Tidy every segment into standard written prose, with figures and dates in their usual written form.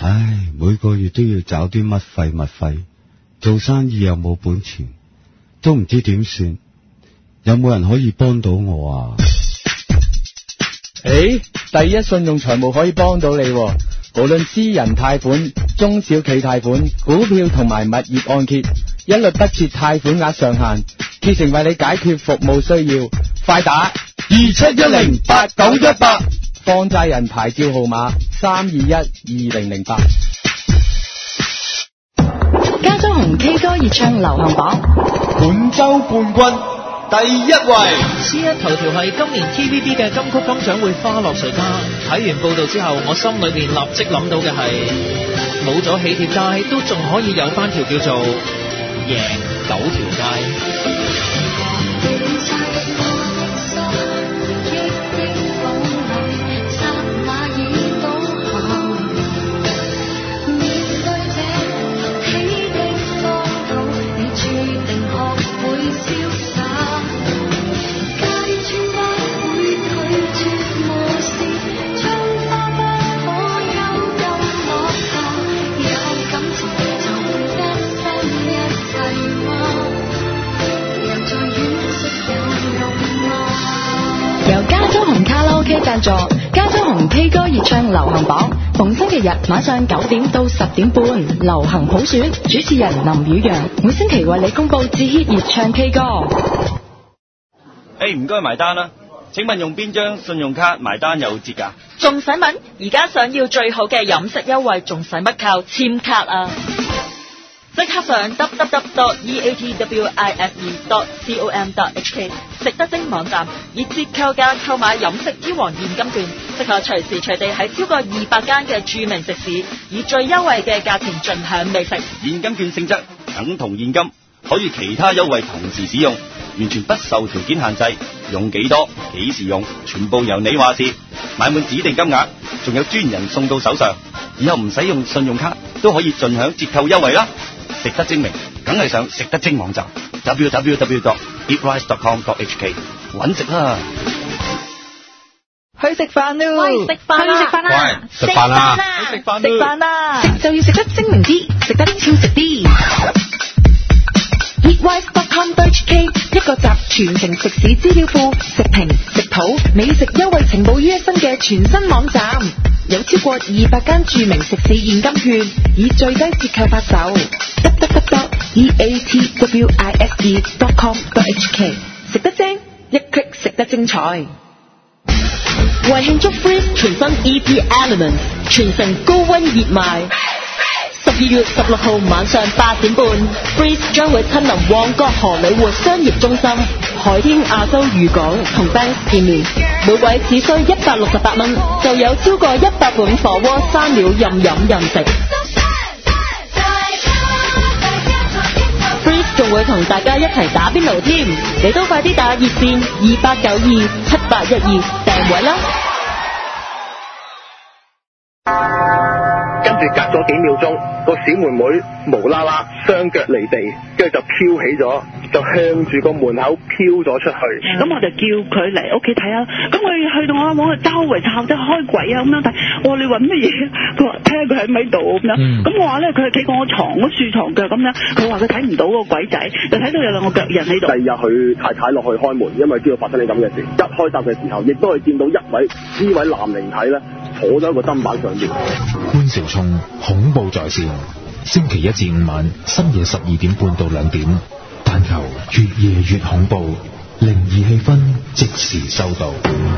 唉，每個月都要找啲乜費，做生意又冇本錢，都唔知點算，有冇人可以幫到我啊？ 第一信用財務可以幫到你喎，無論私人貸款、中小企貸款、股票同埋物業按揭，一律不設貸款額上限，竭誠為你解決服務需要。快打27108918，放債人牌照號碼3212008。 加州紅 K 歌熱唱流行榜本周冠軍第一位。 C1 頭條係今年 TVB 嘅金曲金獎會花落誰家。睇完報道之後，我心裏面立即諗到嘅係，冇咗喜帖街都仲可以有翻條叫做贏9條街。 贊助加州紅 K 歌熱唱流行榜，逢星期日晚上9點到10點半，流行普選，主持人林宇陽每星期為你公布至 hit 熱唱 K 歌。 唔該埋單啦，請問用邊張信用卡埋單有折㗎？ 仲使問？而家想要最好嘅飲食優惠，仲使乜靠簽卡啊？即刻上 www.eatwise.com.hk 食得精網站，以折扣價購買飲食天王現金券，適合隨時隨地喺超過200間嘅著名食肆，以最優惠嘅價錢盡享美食。 現金券性質等同現金，可以其他優惠同時使用，完全不受條件限制，用幾多幾時用，全部由你話事。買滿指定金額，仲有專人送到手上。以後唔使用信用卡都可以盡享折扣優惠啦！食得精明，梗係上食得精網站 www.eatwise.com.hk 搵食啦！ 去食飯咯！ 喂，食飯啦！ 食飯啦！ 食飯啦！食就要食得精明啲，食得超食啲。eatwise.com.hk 一個集全城食肆資料庫、食評、食譜、美食優惠情報於一身嘅全新網站，有超過200間著名食肆現金券，以最低折扣發售。www.eatwise.com.hk 食得精，一 click 食得精彩。 為慶祝 Freeze 全新 EP Elements 全城高溫熱賣，12月16號晚上8點半 ，Freeze 將會親臨旺角荷里活商業中心、海天亞洲漁港同 Banks 見面，每位只需168蚊，就有超過100款火鍋3料任飲任食。Freeze 仲會同大家一齊打邊爐添，你都快啲打熱線28927812訂位啦！ 跟住隔咗幾秒鐘，個小妹妹無啦啦雙腳離地，跟住就飄起咗，就向住個門口飄咗出去。 咁我就叫佢嚟屋企睇下，咁佢去到我網去周圍抄即係開鬼啊咁樣睇，我話你揾乜嘢？佢話睇下佢喺咪度咁樣。咁我話咧佢係企過我床嗰樹床腳咁樣，佢話佢睇唔到個鬼仔，就睇到有兩個腳印喺度。 第二日佢太太落去開門，因為知道發生啲咁嘅事，一開閘嘅時候，亦都係見到呢位男靈體咧坐咗喺個砧板上邊。 潘兆聰恐怖在線，星期1至5晚深夜12點半到2點，但求越夜越恐怖，靈異氣氛即時收到。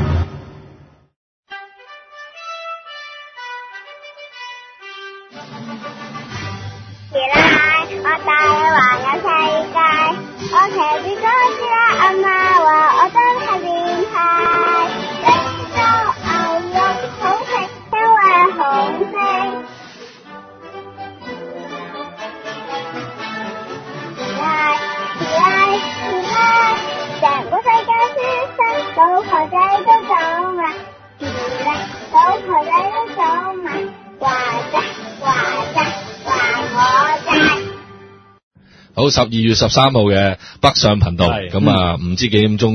我帶你環遊世界，我騎住多士啦，阿媽話我真係變態。食咗牛肉好食，因為好味。成個世界舒適，老婆仔都走埋，老婆仔都走埋，話啫話啫話我啫。 好，12月13號嘅北上頻道，咁啊唔知幾點鐘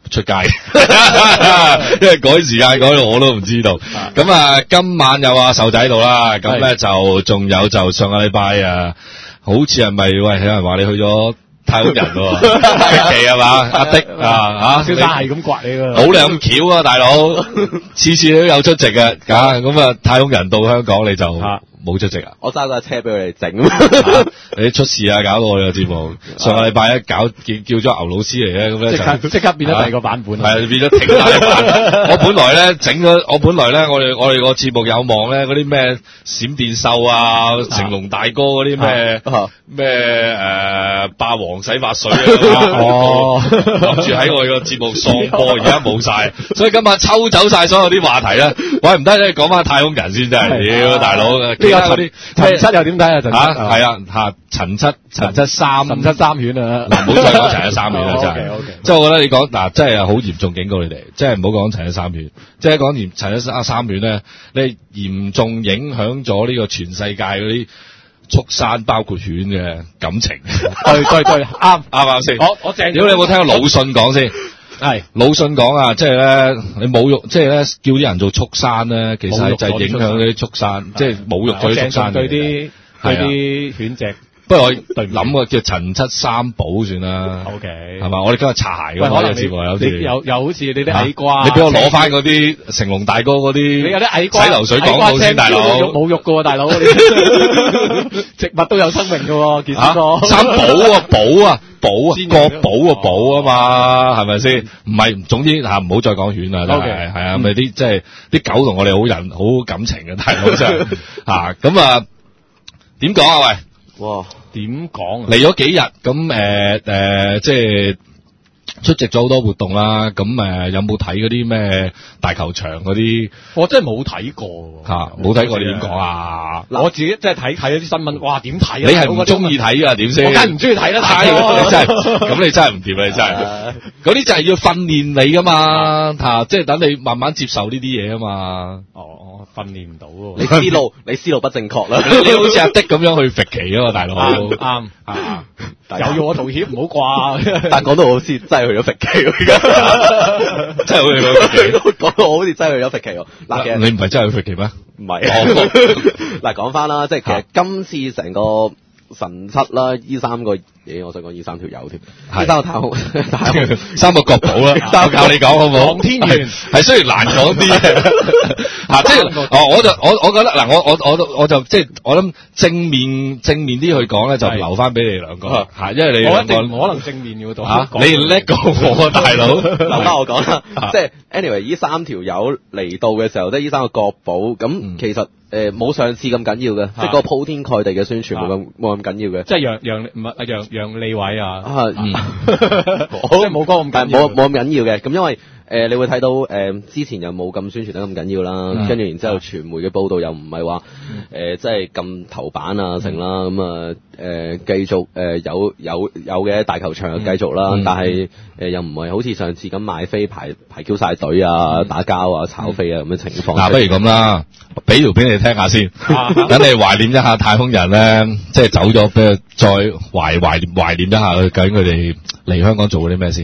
出街，因為改時間改到我都唔知道。咁啊，今晚有阿壽仔喺度啦，咁咧就仲有就上個禮拜啊，好似係咪喂有人話你去咗太空人喎？奇係嘛？阿的啊蕭生係咁刮你㗎， 好你咁巧啊，大佬，次次都有出席嘅，咁啊太空人到香港你就冇出席啊？ 我揸架車俾佢哋整， 你出事啊！搞到我哋個節目上個禮拜一搞叫咗牛老師嚟咧，咁咧即刻變咗第二個版本， 係變咗停晒版。我本來咧我哋個節目有望咧嗰啲咩閃電秀啊、成龍大哥嗰啲咩霸王洗髮水啊，諗住喺我哋個節目喪播，而家冇晒，所以今晚抽走晒所有啲話題咧。喂，唔得咧，講翻太空人先真係，屌大佬！ 嗰啲陳七又點睇啊？陳七係啊，陳七三犬啊！ 嗱，唔好再講陳七三犬啦，真係。即係我覺得你講嗱，真係好嚴重警告你哋，即係唔好講陳七三犬。即係講陳七三犬咧，你嚴重影響咗呢個全世界嗰啲畜生包括犬嘅感情。 對，啱先。 我正。如果你有冇聽過魯迅講先？係魯迅講啊，即係咧，你侮辱，即係咧，叫啲人做畜生咧，其實就係影響嗰啲畜生，即係侮辱咗啲畜生。對啲犬隻。 不如我諗個叫陳七三寶算啦。 OK， 係嘛？我哋今日擦鞋嘅呢個節目有啲， 又好似你啲矮瓜， 你俾我攞翻嗰啲成龍大哥嗰啲， 你有啲矮瓜洗流水廣告先，大佬冇肉㗎喎，大佬，植物都有生命㗎喎，健哥。 三寶啊，國寶個寶啊嘛，係咪先？唔係，總之唔好再講犬啦，真係係啊，咪啲即係啲狗同我哋好感情嘅大佬真係咁啊，點講啊？喂！ 哇，點講？ 嚟咗幾日咁即係出席咗好多活動啦。咁有冇睇嗰啲咩大球場嗰啲？ 我真係冇睇過冇睇過你點講啊？ 嗱，我自己真係睇咗啲新聞，哇，點睇啊？ 你係唔中意睇㗎？點先？ 我梗係唔中意睇啦，大佬！你真係咁，你真係唔掂啊！你真係嗰啲就係要訓練你㗎嘛，即係等你慢慢接受呢啲嘢啊嘛。 訓練唔到喎， 你思路不正確啦。 你好似阿的咁樣去揈旗啊嘛，大佬。 啱又要我道歉，唔好掛。 但講到好似真係去咗揈旗喎，而家真係好似去咗揈旗。 講到好似真係去咗揈旗喎。嗱，其實你唔係真係去揈旗咩？ 唔係。嗱，講翻啦，即係其實今次成個神七啦，呢三個嘢，我想講呢三條友添，呢三個太空三個國寶啦，我教你講好唔好？ 航天員係雖然難講啲即係我覺得嗱，我就即係我諗正面啲去講咧，就留翻俾你兩個因為你我一定唔可能正面嘅度你叻過我大佬， 留翻我講啦，即係 anyway 呢三條友嚟到嘅時候，即係呢三個國寶咁，其實冇上次咁緊要嘅，即係個鋪天蓋地嘅宣傳冇咁緊要嘅， 即係楊利偉啊，即係冇講咁緊要， 冇咁緊要嘅，咁因為你會睇到之前又冇咁宣傳得咁緊要啦，跟住然之後傳媒嘅報道又唔係話即係咁頭版啊成啦，咁啊繼續有嘅大球場又繼續啦，但係又唔係好似上次咁買飛排 Q 晒隊啊，打交啊，炒飛啊咁嘅情況。 嗱，不如咁啦，俾條片你聽下先，等你懷念一下太空人咧，即係走咗，俾佢再懷念一下究竟佢哋嚟香港做過啲咩先。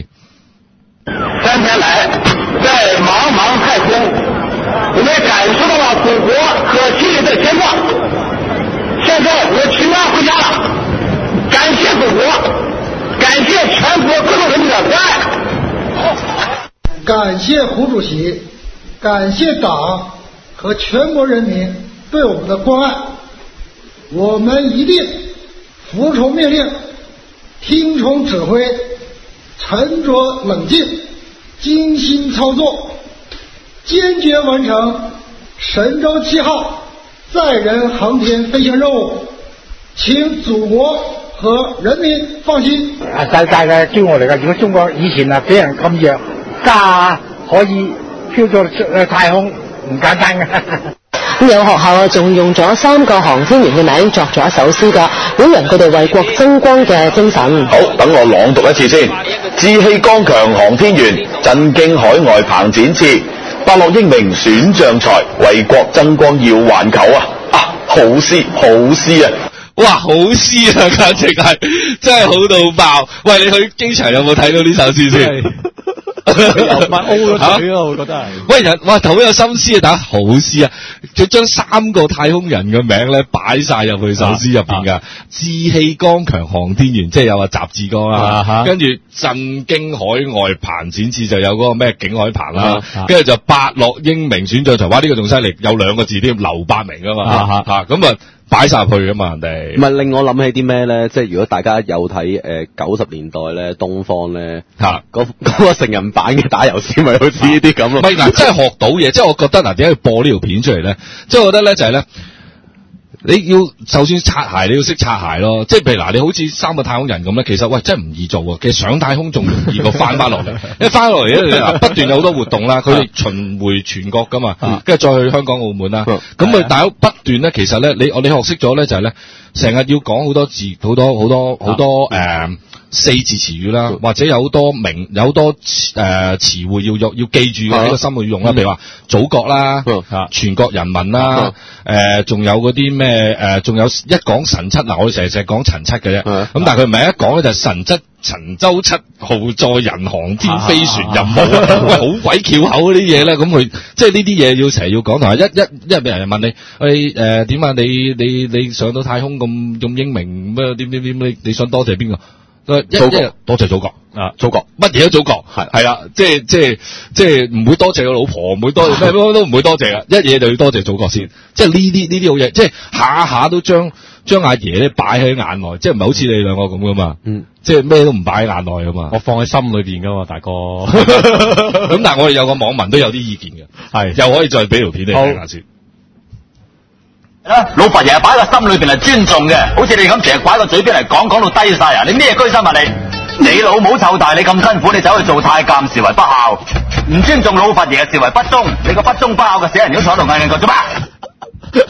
3天來，在茫茫太空，我們感受到了祖國可期的前況。現在我取完回家了，感謝祖國，感謝全國各族人民的關愛。 感謝胡主席，感謝黨和全國人民對我們的關愛。我們一定服從命令，聽從指揮，沉着冷靜，精心操作，堅決完成神舟7號載人航天飛行任務，請祖國和人民放心。 世界嘅驕傲嚟㗎，如果中國以前啊俾人咁弱，家可以飄咗太空，唔簡單㗎。 咁有學校啊，仲用咗3個航天員嘅名作咗一首詩㗎，表揚佢哋為國爭光嘅精神。 好，等我朗讀一次先。志氣剛強航天員，震驚海外鵬展翅，伯樂英明選將才，為國爭光耀環球啊！好詩啊！ 哇，好詩啊，簡直係真係好到爆！喂，你去機場有冇睇到呢首詩先？ 唔係 O 咗嘴咯，我覺得係。 喂人，哇好有心思啊，打好詩啊！佢將3個太空人嘅名咧擺晒入去首詩入邊噶，志氣剛強航天員，即係有習志剛啦，跟住震驚海外彭展翅就有嗰個咩景海鵬啦，跟住就伯樂英明選將才，哇呢個仲犀利，有2個字添，劉伯明啊嘛，咁啊。擺晒入去噶嘛，人哋唔係令我諗起啲咩咧？即係如果大家有睇90年代咧，東方咧嗰個成人版嘅打油詩，咪好似呢啲咁咯。 唔係嗱，真係學到嘢，即係我覺得嗱，點解要播呢條片出嚟咧？即係我覺得咧就係咧。你要就算擦鞋，你要識擦鞋咯。即係譬如嗱，你好似3個太空人咁咧，其實喂真係唔易做啊。其實上太空仲容易過翻落嚟，因為翻落嚟咧不斷有好多活動啦。佢哋巡迴全國噶嘛，跟住再去香港、澳門啦。咁佢大佬不斷咧，其實咧你學識咗咧就係咧，成日要講好多字，好多四字詞語啦，或者有好多詞彙要記住嘅，喺個心度要用啦。譬如話祖國啦，全國人民啦，仲有嗰啲咩仲有一講神七嗱，我哋成日講陳七嘅啫。咁但係佢唔係一講咧就係神舟7號載人航天飛船任務，喂好鬼翹口嗰啲嘢咧，咁佢即係呢啲嘢要成日要講，同埋一俾人問你，點啊？你上到太空咁英明咩？點你想多謝邊個？祖國，多謝祖國啊！祖國乜嘢都祖國係啦，即係唔會多謝個老婆，唔會多謝咩都唔會多謝噶，一嘢就要多謝祖國先。即係呢啲好嘢，即係下下都將阿爺咧擺喺眼內，即係唔係好似你兩個咁噶嘛？即係咩都唔擺喺眼內噶嘛？ 我放喺心裏邊噶嘛，大哥。 咁但係我哋有個網民都有啲意見嘅，係又可以再俾條片你睇下先。 老佛爺擺個心裏邊係尊重嘅，好似你咁成日擺個嘴邊嚟講到低晒啊！你咩居心啊你老母湊大你咁辛苦，你走去做太監，視為不孝，唔尊重老佛爺，視為不忠。你個不忠不孝嘅死人，如果坐喺度嗌佢做咩？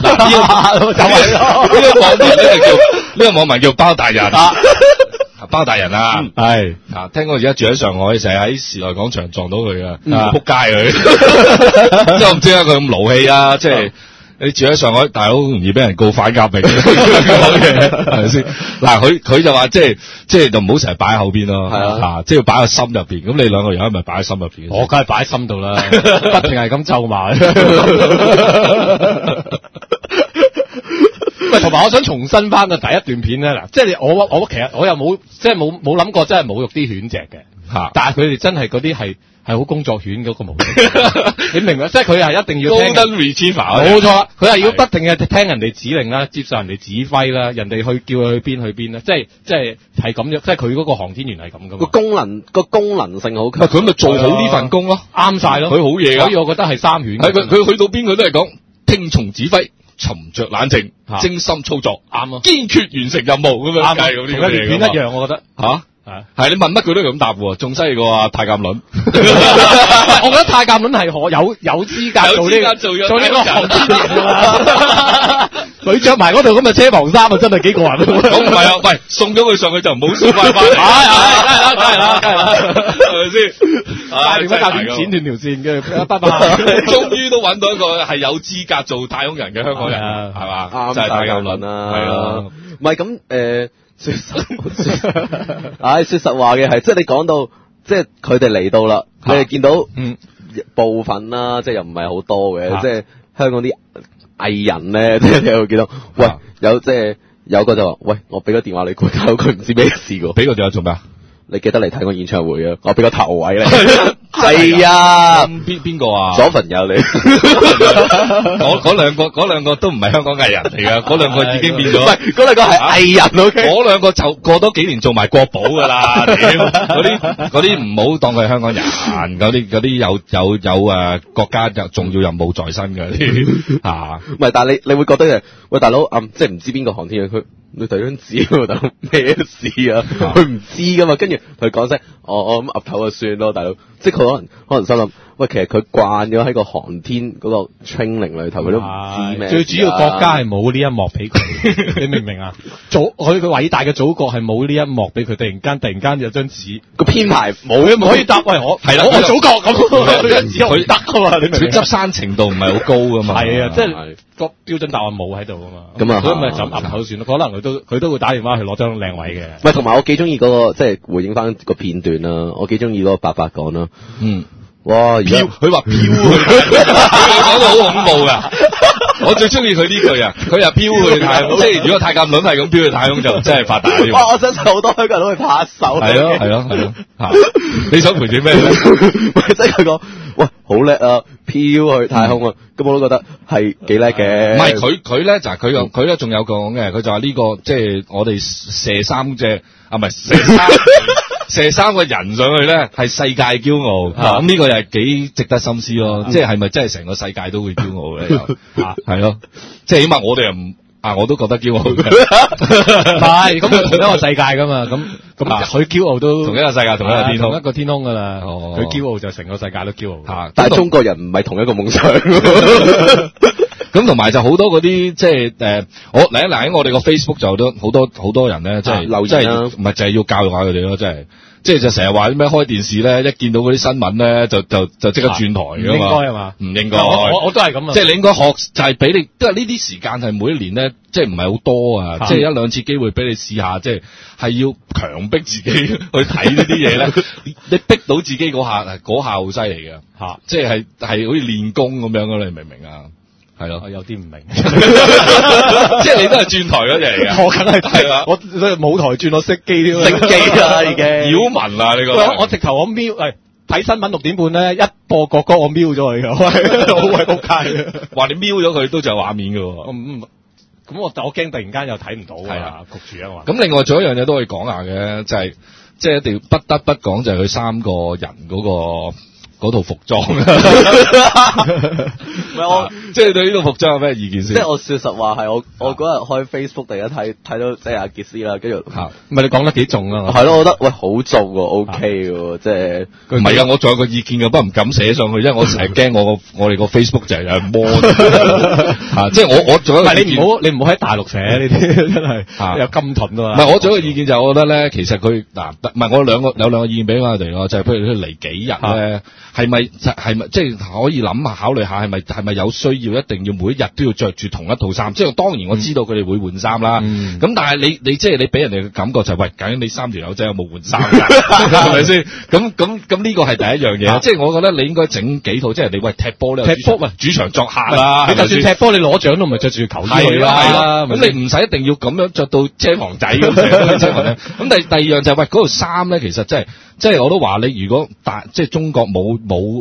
呢個網民叫包大人，包大人啊，係聽講而家住喺上海，成日喺時代廣場撞到佢啊，撲街佢，即係我唔知點解佢咁勞氣啊，即係。你住喺上海，大佬好容易俾人告反革命，係咪先？嗱，佢就話即係就唔好成日擺喺後邊咯，係啊，即係要擺喺心入邊。咁你兩個人係咪擺喺心入邊？ 我梗係擺喺心度啦，不停係咁咒罵。喂，同埋我想重新翻個第一段片咧，嗱，即係我其實我又冇即係冇諗過真係侮辱啲犬隻嘅，但係佢哋真係嗰啲係好工作犬嗰個模式，你明唔明？即係佢係一定要聽 Golden Retriever， 冇錯，佢係要不停嘅聽人哋指令啦，接受人哋指揮啦，人哋去叫佢去邊啦，即係咁樣，即係佢嗰個航天員係咁噶嘛。 個功能性好強， 佢咪做好呢份工咯， 啱晒咯， 佢好嘢噶。 所以我覺得係三犬。 係佢去到邊佢都係講聽從指揮，沉着冷靜，精心操作，啱啊，堅決完成任務咁樣，係咁啲嘢。 同一樣，我覺得吓。係你問乜佢都咁答喎，仲犀利過太監輪。 我覺得太監輪係有資格做呢個航天員。佢着埋嗰度咁嘅車房衫啊，真係幾過癮。 咁唔係啊，喂，送咗佢上去就唔好送翻翻嚟。係啦，係咪先？ 打電話教點剪斷條線嘅，拜拜。 終於都揾到一個係有資格做太空人嘅香港人，係嘛？就係太監輪啦，係咯。 唔係咁說實話嘅係，即係你講到，即係佢哋嚟到啦，你哋見到部分啦，即係又唔係好多嘅，即係香港啲藝人咧，即係你會見到，喂，有個就話，喂，我俾個電話你，佢唔知咩事㗎， 俾個電話做咩啊？ 你記得嚟睇我演唱會啊！我俾個頭位你，係啊， 邊個啊？ 左份有你， 嗰兩個都唔係香港藝人嚟噶，嗰兩個已經變咗， 唔係嗰兩個係藝人， 嗰兩個就過多幾年做埋國寶噶啦，嗰啲唔好當佢係香港人，嗰啲有國家有重要任務在身嘅啲吓， 唔係，但係你會覺得喂大佬即係唔知邊個航天員佢。你遞張紙，大佬咩事啊？佢唔知噶嘛，跟住佢講聲，我咁岌頭就算咯，大佬。即係佢可能心諗，喂，其實佢慣咗喺個航天嗰個 training 裏頭，佢都唔知咩。 最主要國家係冇呢一幕俾佢，你明唔明啊？佢個偉大嘅祖國係冇呢一幕俾佢，突然間有張紙個編排冇， 可以答喂我係啦，我祖國咁，張紙可以得噶嘛？你明唔明？ 佢執生程度唔係好高噶嘛？ 係啊，即係個標準答案冇喺度啊嘛。 咁啊所以咪就咁噏口算咯。可能佢都會打電話去攞張靚位嘅。 喂，同埋我幾中意嗰個，即係回應翻個片段啦。我幾中意嗰個伯伯講啦。哇！ 佢話飄講到好恐怖噶。我最中意佢呢句啊！佢又飄去太空，即係如果太監輪係咁飄去太空就真係發達啲。 哇！我相信好多香港人都會拍手。 係咯嚇！你想陪住咩咧？ 即係佢講，喂，好叻啊！飄去太空啊！咁我都覺得係幾叻嘅。 唔係佢咧就係佢咧仲有講嘅，佢就話呢個即係我哋射三隻啊，唔係射三個人上去咧，係世界驕傲。咁呢個又係幾值得深思咯。即係咪真係成個世界都會驕傲咧？係咯，即係起碼我哋又唔我都覺得驕傲嘅。 唔係，咁佢同一個世界噶嘛，咁佢驕傲都同一個世界，同一個天空， 同一個天空噶啦。佢驕傲就成個世界都驕傲。 但係中國人唔係同一個夢想。 咁同埋就好多嗰啲即係我喺我哋個 Facebook 就都好多人咧，即係留言啦，唔係就係要教育下佢哋咯，即係就成日話啲咩開電視咧，一見到嗰啲新聞咧就即刻轉台㗎嘛。 唔應該係嘛？ 唔應該。 我都係咁啊。 即係你應該學就係俾你，因為呢啲時間係每一年咧，即係唔係好多啊，即係一兩次機會俾你試下，即係要強迫自己去睇呢啲嘢咧。你逼到自己嗰下好犀利嘅，即係好似練功咁樣㗎，你明唔明啊？係咯， 有啲唔明， 即係你都係轉台嗰隻嚟嘅， 我梗係係啦，我舞台轉我熄機添， 熄機啦已經， 擾民啦呢個， 我直頭我瞄睇新聞6:30咧，一播國歌我瞄咗佢㗎，好鬼仆街啊！ 話你瞄咗佢都就有畫面㗎喎， 咁我驚突然間又睇唔到啊，焗住啊嘛。 咁另外仲有一樣嘢都可以講下嘅，就係即係一定要不得不講就係佢三個人嗰套服裝，唔係我即係對呢套服裝有咩意見先？ 即係我說實話係我嗰日開 Facebook 突然間睇到即係阿傑斯啦，跟住唔係你講得幾重啊？ 係咯，我覺得喂好重喎 ，OK 喎，即係唔係啊！我仲有個意見嘅，不過唔敢寫上去，因為我成日驚我哋個 Facebook 就係有人摸即係我仲有一個意見， 你唔好喺大陸寫呢啲，真係有金盾啊！ 唔係我仲有一個意見就係我覺得咧，其實佢唔係我有兩個意見俾我哋咯，就係譬如佢嚟幾日咧。係咪即係可以諗下考慮下係咪有需要一定要每一日都要着住同一套衫？即係當然我知道佢哋會換衫啦。咁但係你即係你俾人哋嘅感覺就係喂，究竟你3條友仔有冇換衫㗎？係咪先？咁呢個係第一樣嘢。即係我覺得你應該整幾套，即係你喂踢波咧，主場作客啦。 你就算踢波，你攞獎都唔係着住球衣去啦。 咁你唔使一定要咁樣着到車房仔咁樣。咁第二樣就係喂嗰套衫咧，其實即係我都話你，如果即係中國冇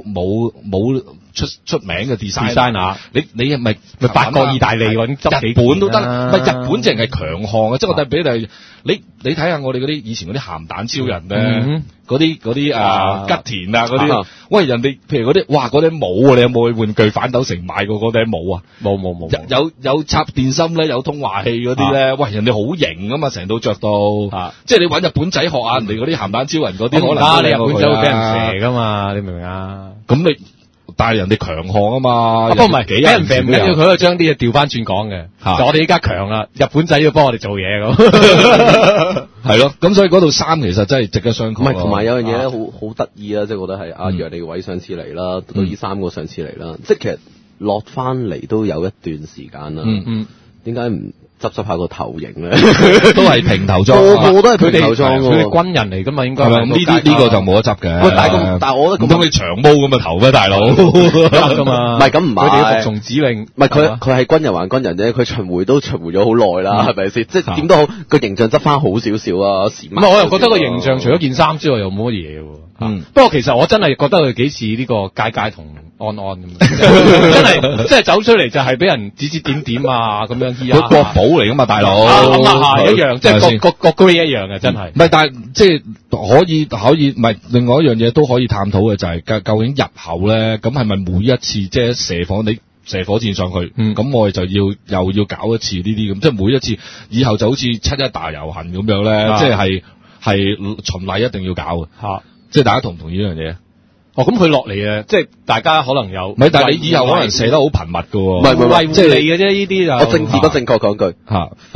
出名嘅 designer，你係咪法國、意大利揾日本都得？唔係日本淨係強項嘅，即係我哋俾你睇下我哋嗰啲以前嗰啲鹹蛋超人咧，嗰啲吉田啊嗰啲，喂人哋譬如嗰啲，哇嗰頂帽啊，你有冇去玩具反斗城買過嗰頂帽啊？ 冇， 有插電芯咧，有通話器嗰啲咧，喂人哋好型啊嘛，成套着到，即係你揾日本仔學下人哋嗰啲鹹蛋超人嗰啲，可能你日本仔會俾人射噶嘛，你明唔明啊？ 咁你。但係人哋強項啊嘛， 不過唔係俾人射唔緊要，佢可以將啲嘢調翻轉講嘅。就我哋依家強啦，日本仔要幫我哋做嘢咁。 係咯，咁所以嗰套衫其實真係值得商榷。 唔係，同埋有樣嘢咧，好得意啊！即係覺得係阿楊利偉上次嚟啦，到呢3個上次嚟啦，即係其實落翻嚟都有一段時間啦。點解唔執下個頭型咧？ 都係平頭裝， 個個都係平頭裝佢哋軍人嚟噶嘛，應該。 咁呢個就冇得執嘅。 喂，但係我覺得咁， 唔通你長毛咁嘅頭咩，大佬？ 噶嘛？ 唔係咁唔係， 佢哋要服從指令。 唔係佢係軍人還軍人啫，佢巡迴都巡迴咗好耐啦，係咪先？即係點都好，個形象執翻好少少啊！ 唔係，我又覺得個形象除咗件衫之外，又冇乜嘢喎。不過其實我真係覺得佢幾似呢個佳佳同安安咁，真係走出嚟就係俾人指指點點啊咁樣。 佢國寶嚟噶嘛，大佬。 一樣，即係個 grade 一樣嘅，真係。 唔係，但係即係可以，唔係另外一樣嘢都可以探討嘅就係究竟入口咧，咁係咪每一次即係射火箭上去，咁我哋就又要搞一次呢啲咁，即係每一次以後就好似7·1大遊行咁樣咧，即係循例一定要搞嘅。即係大家同唔同意呢樣嘢？ 咁佢落嚟啊，即係大家可能有。 唔係，但係你以後可能射得好頻密㗎喎。 唔係， 即係你嘅啫，呢啲就。 我政治不正確講句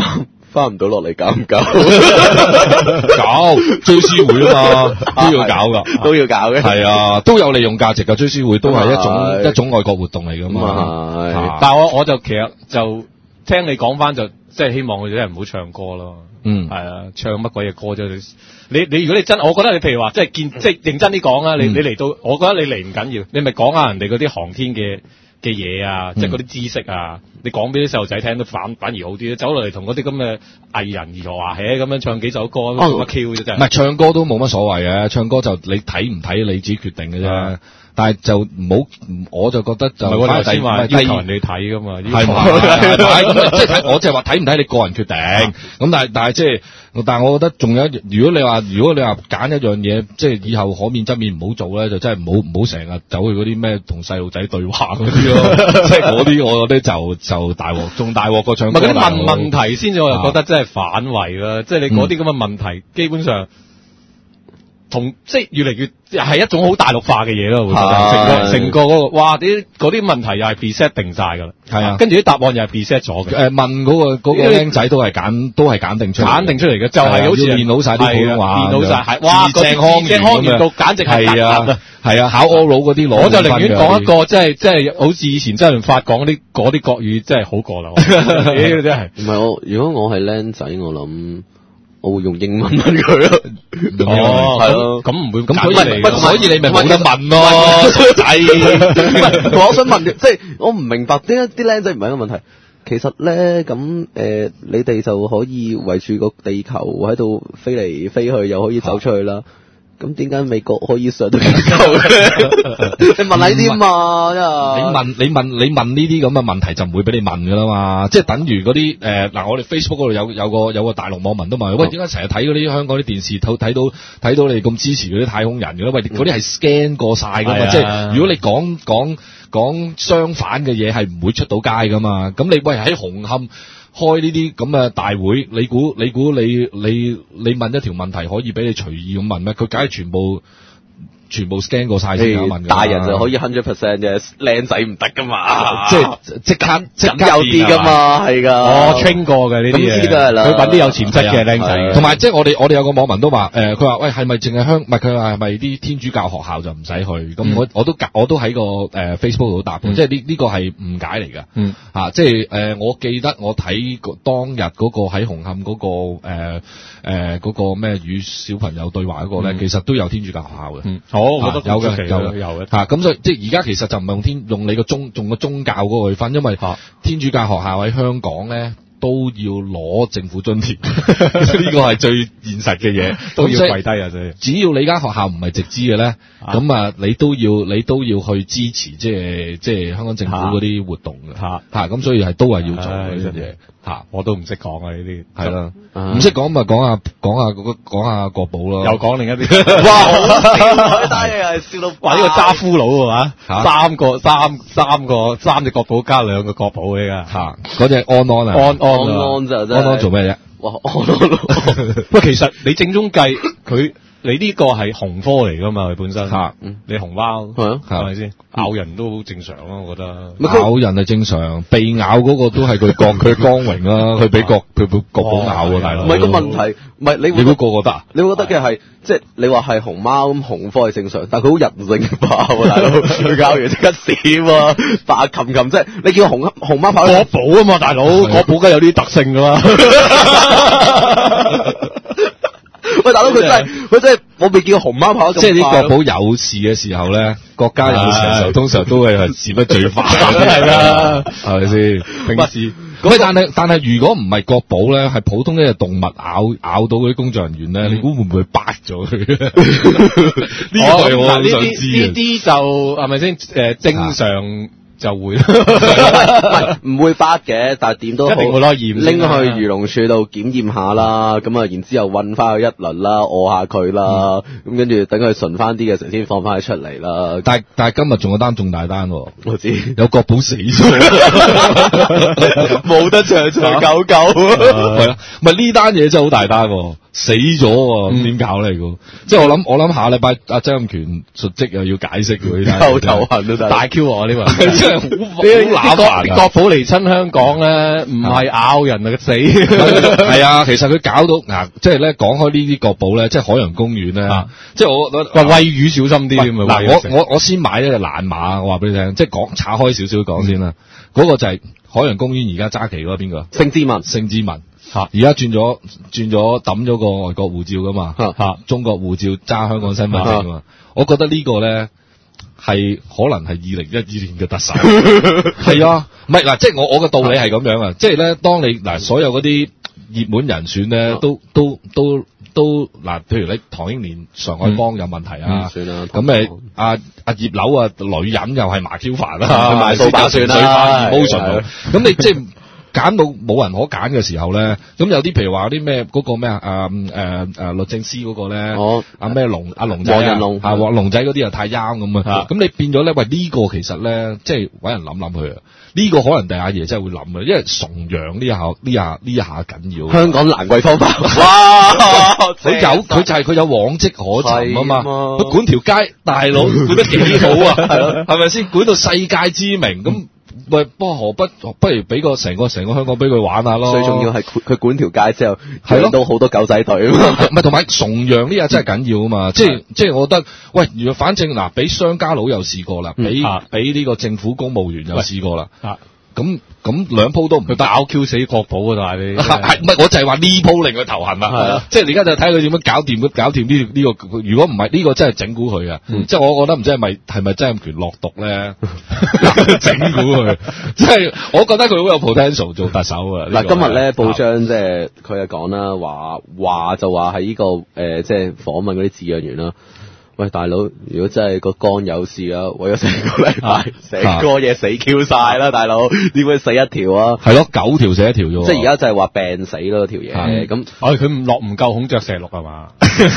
翻唔到落嚟搞唔搞？ 搞追思會啊嘛，都要搞噶， 都要搞嘅。 係啊，都有利用價值噶，追思會都係一種愛國活動嚟噶嘛。 但係我就其實就聽你講翻就即係希望佢哋啲人唔好唱歌咯。係啊，唱乜鬼嘢歌啫？你如果你真，我覺得你譬如話即係即係認真啲講啊，你嚟到，我覺得你嚟唔緊要，你咪講下人哋嗰啲航天嘅嘢啊，即係嗰啲知識啊，你講俾啲細路仔聽都反而好啲，走落嚟同嗰啲咁嘅藝人如何話起咁樣唱幾首歌，乜 Q 啫真係。 唔係唱歌都冇乜所謂嘅，唱歌就你睇唔睇你自己決定嘅啫。但係就唔好，我就覺得就唔係我先話要求人哋睇噶嘛， 係嘛？即係睇，我即係話睇唔睇你個人決定。咁但係即係，但係我覺得仲有一，如果你話揀一樣嘢，即係以後可免則免唔好做咧，就真係唔好成日走去嗰啲咩同細路仔對話嗰啲咯。即係嗰啲我覺得就大鑊，仲大鑊過唱歌。 唔係嗰啲問題先至，我就覺得真係反胃啦。即係你嗰啲咁嘅問題，基本上。同即係越嚟越係一種好大陸化嘅嘢咯，會覺得成個嗰個，哇！嗰啲問題又係 preset 定晒㗎啦，係啊，跟住啲答案又係 preset 咗嘅。 問嗰個僆仔都係揀定出嚟嘅， 就係好似練好晒啲普通話， 練好晒係，哇！ 字正腔圓到簡直係係啊，考柯佬嗰啲攞， 我就寧願講一個即係好似以前周潤發講嗰啲國語，真係好過啦。真係唔係如果我係僆仔，我諗。我會用英文問佢咯， 係咯，咁唔會咁所以你咪冇得問咯， 仔。我想問，即係我唔明白點解啲僆仔唔係一個問題。其實咧，咁你哋就可以圍住個地球喺度飛嚟飛去，又可以走出去啦。咁點解美國可以上到月球咧？你問下呢啲嘛， 你問呢啲咁嘅問題就唔會俾你問噶啦嘛，即係等於嗰啲嗱，我哋 Facebook 嗰度有個大陸網民都問，喂，點解成日睇嗰啲香港啲電視睇到你咁支持嗰啲太空人嘅咧？喂，嗰啲係 scan 過晒噶嘛，即係如果你講相反嘅嘢係唔會出到街噶嘛，咁你喂喺紅磡開呢啲咁嘅大會，你估你問一條問題可以俾你隨意咁問咩？佢梗係全部 scan 過晒先問嘅。 大人就可以 100% 嘅，靚仔唔得噶嘛， 即刻有啲噶嘛，係噶。 我 train 過嘅呢啲嘢，佢揾啲有潛質嘅靚仔。 同埋即係我哋有個網民都話佢話喂，係咪淨係唔係佢話係咪啲天主教學校就唔使去？咁我都喺個Facebook 度答，即係呢個係誤解嚟㗎。即係我記得我睇當日嗰個喺紅磡嗰個嗰個咩與小朋友對話嗰個咧，其實都有天主教學校嘅。 我覺得有嘅咁所以即係而家其實就唔係用你個宗教嗰個去分，因為天主教學校喺香港咧都要攞政府津貼，呢個係最現實嘅嘢， 都要跪低啊！ 只要你間學校唔係直資嘅咧，咁你都要去支持，即係香港政府嗰啲活動嘅咁所以都係要做呢樣嘢。 我都唔識講啊呢啲， 係啦，唔識講咪講下國寶咯， 又講另一啲， 哇，好笑！單嘢係笑到， 哇呢個揸夫佬啊嘛，三隻國寶加2個國寶嚟噶， 嗰隻安啊， 安就真係安做咩啫？ 哇，安喂，其實你正宗計佢。你呢個係紅科嚟噶嘛？佢本身你紅貓係咪先咬人都好正常咯？我覺得咬人係正常，被咬嗰個都係佢光榮啦。佢俾國寶咬啊，大佬。 唔係個問題，唔係你估個得啊？ 你會覺得嘅係即係你話係紅貓咁紅科係正常，但係佢好人性化喎，大佬。佢咬完即刻閃啊，發琴即係你叫紅貓跑國寶啊嘛，大佬國寶梗係有啲特性噶嘛。 喂，大佬佢真係我未見過熊貓跑得咁快。 即係啲國寶有事嘅時候咧，國家有事嘅時候，通常都係事得最快， 係啦， 係咪先？平時咁，但係如果唔係國寶咧，係普通一隻動物咬到嗰啲工作人員咧，你估會唔會掰咗佢？呢個係我好想知嘅。 呢啲就係咪先？正常。就會唔會發嘅，但係點都好， 一定會攞驗拎去漁農署度檢驗下啦，咁啊然之後運翻去一輪啦，餓下佢啦，咁跟住等佢順翻啲嘅時候先放翻佢出嚟啦。 但係今日仲有單重大單， 我知有國寶死咗， 冇得長長久久， 係啦，唔係呢單嘢真係好大單。 死咗喎，咁點搞咧？即係我諗下禮拜阿曾蔭權述職又要解釋佢， 有頭痕都得， 大 Q 我呢個真係好揦煩啊！ 國寶嚟親香港咧，唔係咬人啊死， 係啊，其實佢搞到嗱，即係咧講開呢啲國寶咧，即係海洋公園咧，即係我喂魚小心啲咁啊！ 嗱，我先買一隻爛馬，我話俾你聽，即係講拆開少少講先啦。嗰個就係海洋公園而家揸旗嗰個邊個？ 盛智文。 而家轉咗抌咗個外國護照噶嘛，中國護照揸香港身份證噶嘛。我覺得呢個咧係可能係2012年嘅特首，係啊，唔係嗱，即係我嘅道理係咁樣啊，即係咧，當你嗱所有嗰啲熱門人選咧，都嗱，譬如你唐英年、常愛邦有問題啊，咁阿葉劉啊，女人又係麻 Q 煩啦， 賣掃把算啦 emotion， 咁你即係。揀到冇人可揀嘅時候咧，咁有啲譬如話啲咩嗰個咩律政司嗰個咧，阿龍仔黃龍仔嗰啲又太啱咁啊，咁你變咗咧，喂呢個其實咧，即係搵人諗諗佢啊，呢個可能第阿爺真係會諗啊，因為崇洋呢下緊要。香港蘭桂坊哇！佢有往績可尋啊嘛，佢管條街大佬管得幾好啊，係咪先？管到世界知名咁。喂，不過不如俾個成個香港俾佢玩下咯。 最重要係佢管條街之後，養到好多狗仔隊啊嘛。 唔係同埋崇洋呢樣真係緊要啊嘛。即係我覺得，喂，如果反正嗱，俾商家佬又試過啦，俾呢個政府公務員又試過啦。咁兩鋪都唔得， 搞 Q 死國寶啊！但係你唔係我就係話呢鋪令佢頭痕啦。即係你而家就睇佢點樣搞掂呢個。如果唔係呢個真係整蠱佢啊！即係我覺得唔知係咪曾蔭權落毒咧，整蠱佢。即係我覺得佢好有 potential 做特首啊！ 嗱，今日咧報章即係佢又講啦，話就話係呢個即係訪問嗰啲飼養員啦。喂，大佬，如果真係個肝有事啊，為咗成個禮拜，成個嘢死 Q 晒啦，大佬，點會死一條啊？ 係咯，9條死一條啫。 即係而家就係話病死咯條嘢，咁， 佢唔夠孔雀石綠係嘛？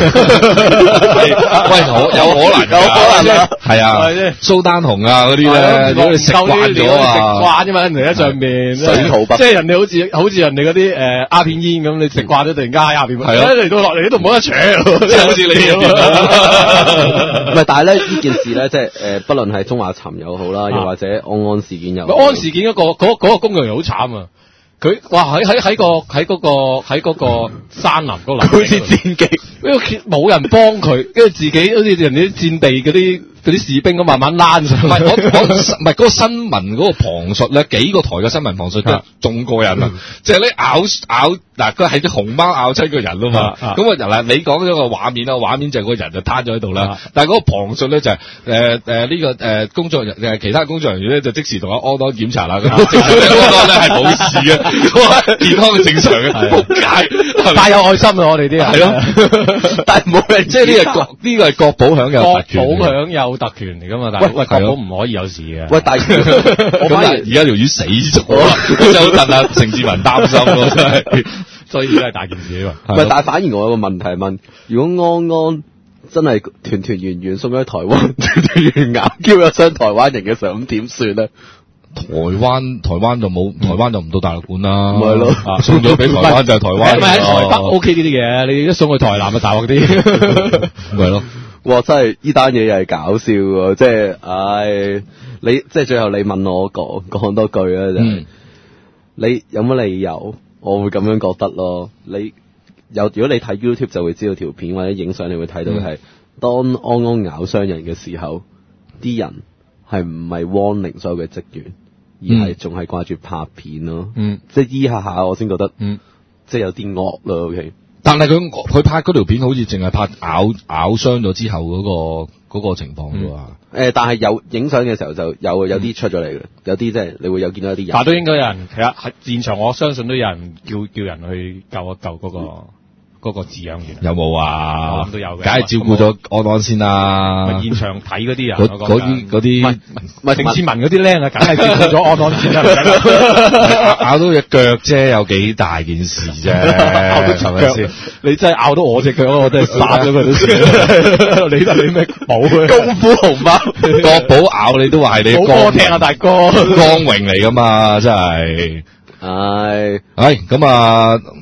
喂，有可能，係啊，蘇丹紅啊嗰啲咧，如果你食慣咗啊， 食慣啫嘛，人哋喺上面， 水土不， 即係人哋好似人哋嗰啲鴉片煙咁，你食慣咗突然間鴉片，係啊，嚟到落嚟呢度冇得扯， 即係好似你咁。 唔係，但係咧呢件事咧，即係不論係中華尋又好啦，又或者安事件又好， 安事件嗰個工作人員好慘啊！佢哇喺嗰個山林嗰度， 好似戰機， 冇人幫佢，跟住自己好似人哋啲戰地嗰啲士兵咁慢慢躝上。唔係唔係嗰個新聞嗰個旁述咧，幾個台嘅新聞旁述都仲過癮啊！即係咧咬嗱，佢係隻熊貓咬親個人啊嘛。咁啊嗱，你講咗個畫面啦，畫面就係個人就攤咗喺度啦。但係嗰個旁述咧就係呢個工作人員其他工作人員咧就即時同我安檢查啦。咁證實咧安咧係冇事嘅，健康嘅正常嘅，仆街， 太有愛心啦！我哋啲係咯，但係冇人即係呢個係國寶享有特權， 國寶享有特權嚟噶嘛？但係喂，國寶唔可以有事嘅。 喂，但係我反而而家條魚死咗啦，真係好戥啊！程志文擔心咯，真係， 所以真係大件事啊嘛。 唔係，但係反而我有個問題問：如果安真係團團圓圓送咗去台灣，團團圓咬 Q 咗雙台灣人嘅時候，咁點算咧？ 台灣就冇，台灣就唔到大陸管啦。 咪係咯， 送咗俾台灣就係台灣。 唔係喺台北 OK 呢啲嘢，你一送去台南就大鑊啲。 咪係咯。 哇！真係呢單嘢又係搞笑喎，即係，你即係最後你問我講多句啊，就係你有乜理由？我會咁樣覺得咯。如果你睇 YouTube 就會知道條片或者影相，你會睇到係當安咬傷人嘅時候，啲人係唔係 warning 所有嘅職員，而係仲係掛住拍片咯。即係依下我先覺得，即係有啲惡咯。OK。 但係佢拍嗰條片好似淨係拍咬傷咗之後嗰個情況啫嘛。 但係有影相嘅時候就有啲出咗嚟嘅，有啲即係你會有見到一啲人。 但都應該有人，其實喺現場我相信都有人叫人去救一救嗰個飼養員。 有冇啊？ 我諗都有嘅。 梗係照顧咗安先啦。 現場睇嗰啲人， 嗰啲唔係程志文嗰啲僆啊，梗係照顧咗安先啦。 咬到隻腳啫，有幾大件事啫？ 咬到隻腳，你真係咬到我隻腳，我真係殺咗佢都算。你得你咩寶啊？ 功夫熊貓， 國寶咬你都話係你好歌聽啊，大哥， 光榮嚟噶嘛，真係。 係， 咁啊。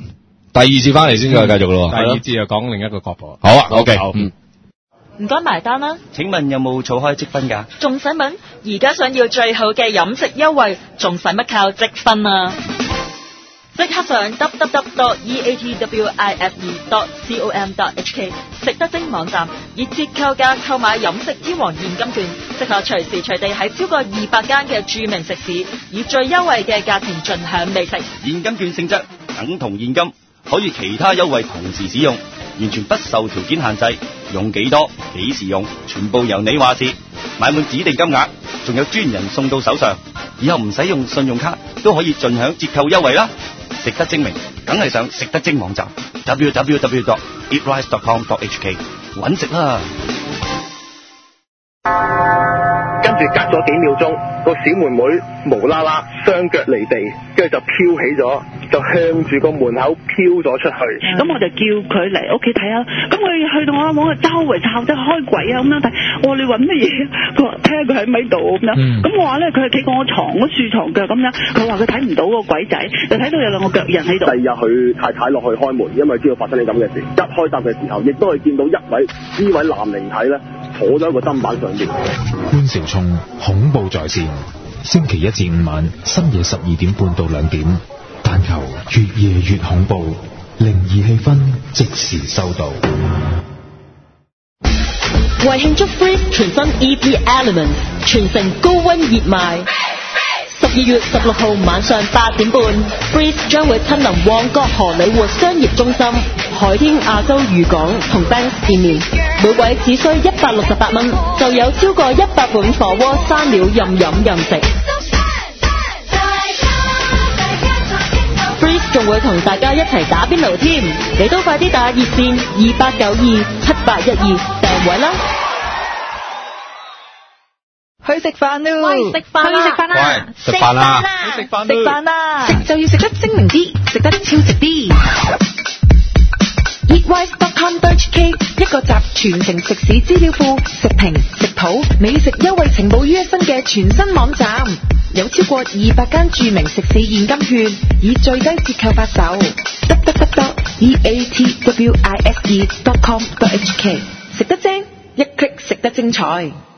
第二節翻嚟先再繼續咯。 第二節就講另一個角度。 好啊 ，OK， 唔該埋單啦。 請問有冇儲開積分㗎？ 仲使問？而家想要最好嘅飲食優惠，仲使乜靠積分啊？即刻上 www.eatwife.com.hk 食得精網站，以折扣價購買飲食天王現金券，即可隨時隨地喺超過200間嘅著名食肆，以最優惠嘅價錢盡享美食。 現金券性質等同現金，可以其他優惠同時使用，完全不受條件限制，用幾多幾時用，全部由你話事。買滿指定金額，仲有專人送到手上。以後唔使用信用卡都可以盡享折扣優惠啦！食得精明，梗係上食得精網站 www.eatrise.com.hk 搵食啦！ 跟住隔咗幾秒鐘，個小妹妹無啦啦雙腳離地，跟住就飄起咗，就向住個門口飄咗出去。 咁我就叫佢嚟屋企睇下，咁佢去到我網周圍抄得開鬼啊咁樣睇，我話你揾乜嘢？佢話睇下佢喺咪度咁樣。咁我話咧佢係企過我床嗰樹床腳咁樣，佢話佢睇唔到個鬼仔，就睇到有兩個腳印喺度。 第二日佢太太落去開門，因為知道發生啲咁嘅事，一開閘嘅時候，亦都係見到呢位男靈體咧坐咗喺個砧板上邊。 潘兆聰恐怖在線，星期一至五晚深夜12點半到2點，但求越夜越恐怖，靈異氣氛即時收到。 為慶祝 Freeze 全新 EP Elements 全城高溫熱賣，12月16號晚上8點半 ，Freeze 將會親臨旺角荷里活商業中心、海天亞洲漁港同 Banks 見面，每位只需168蚊，就有超過100款火鍋生料任飲任食。Freeze 仲會同大家一齊打邊爐添，你都快啲打熱線28927812訂位啦！ 去食飯咯！ 喂，食飯啦！ 去食飯啦！ 食飯啦！ 食飯啦！食就要食得精明啲，食得超值啲。eatwise.com.hk 一個集全城食肆資料庫、食評、食譜、美食優惠情報於一身嘅全新網站，有超過200間著名食肆現金券，以最低折扣發售。www.eatwise.com.hk 食得精，一 click 食得精彩。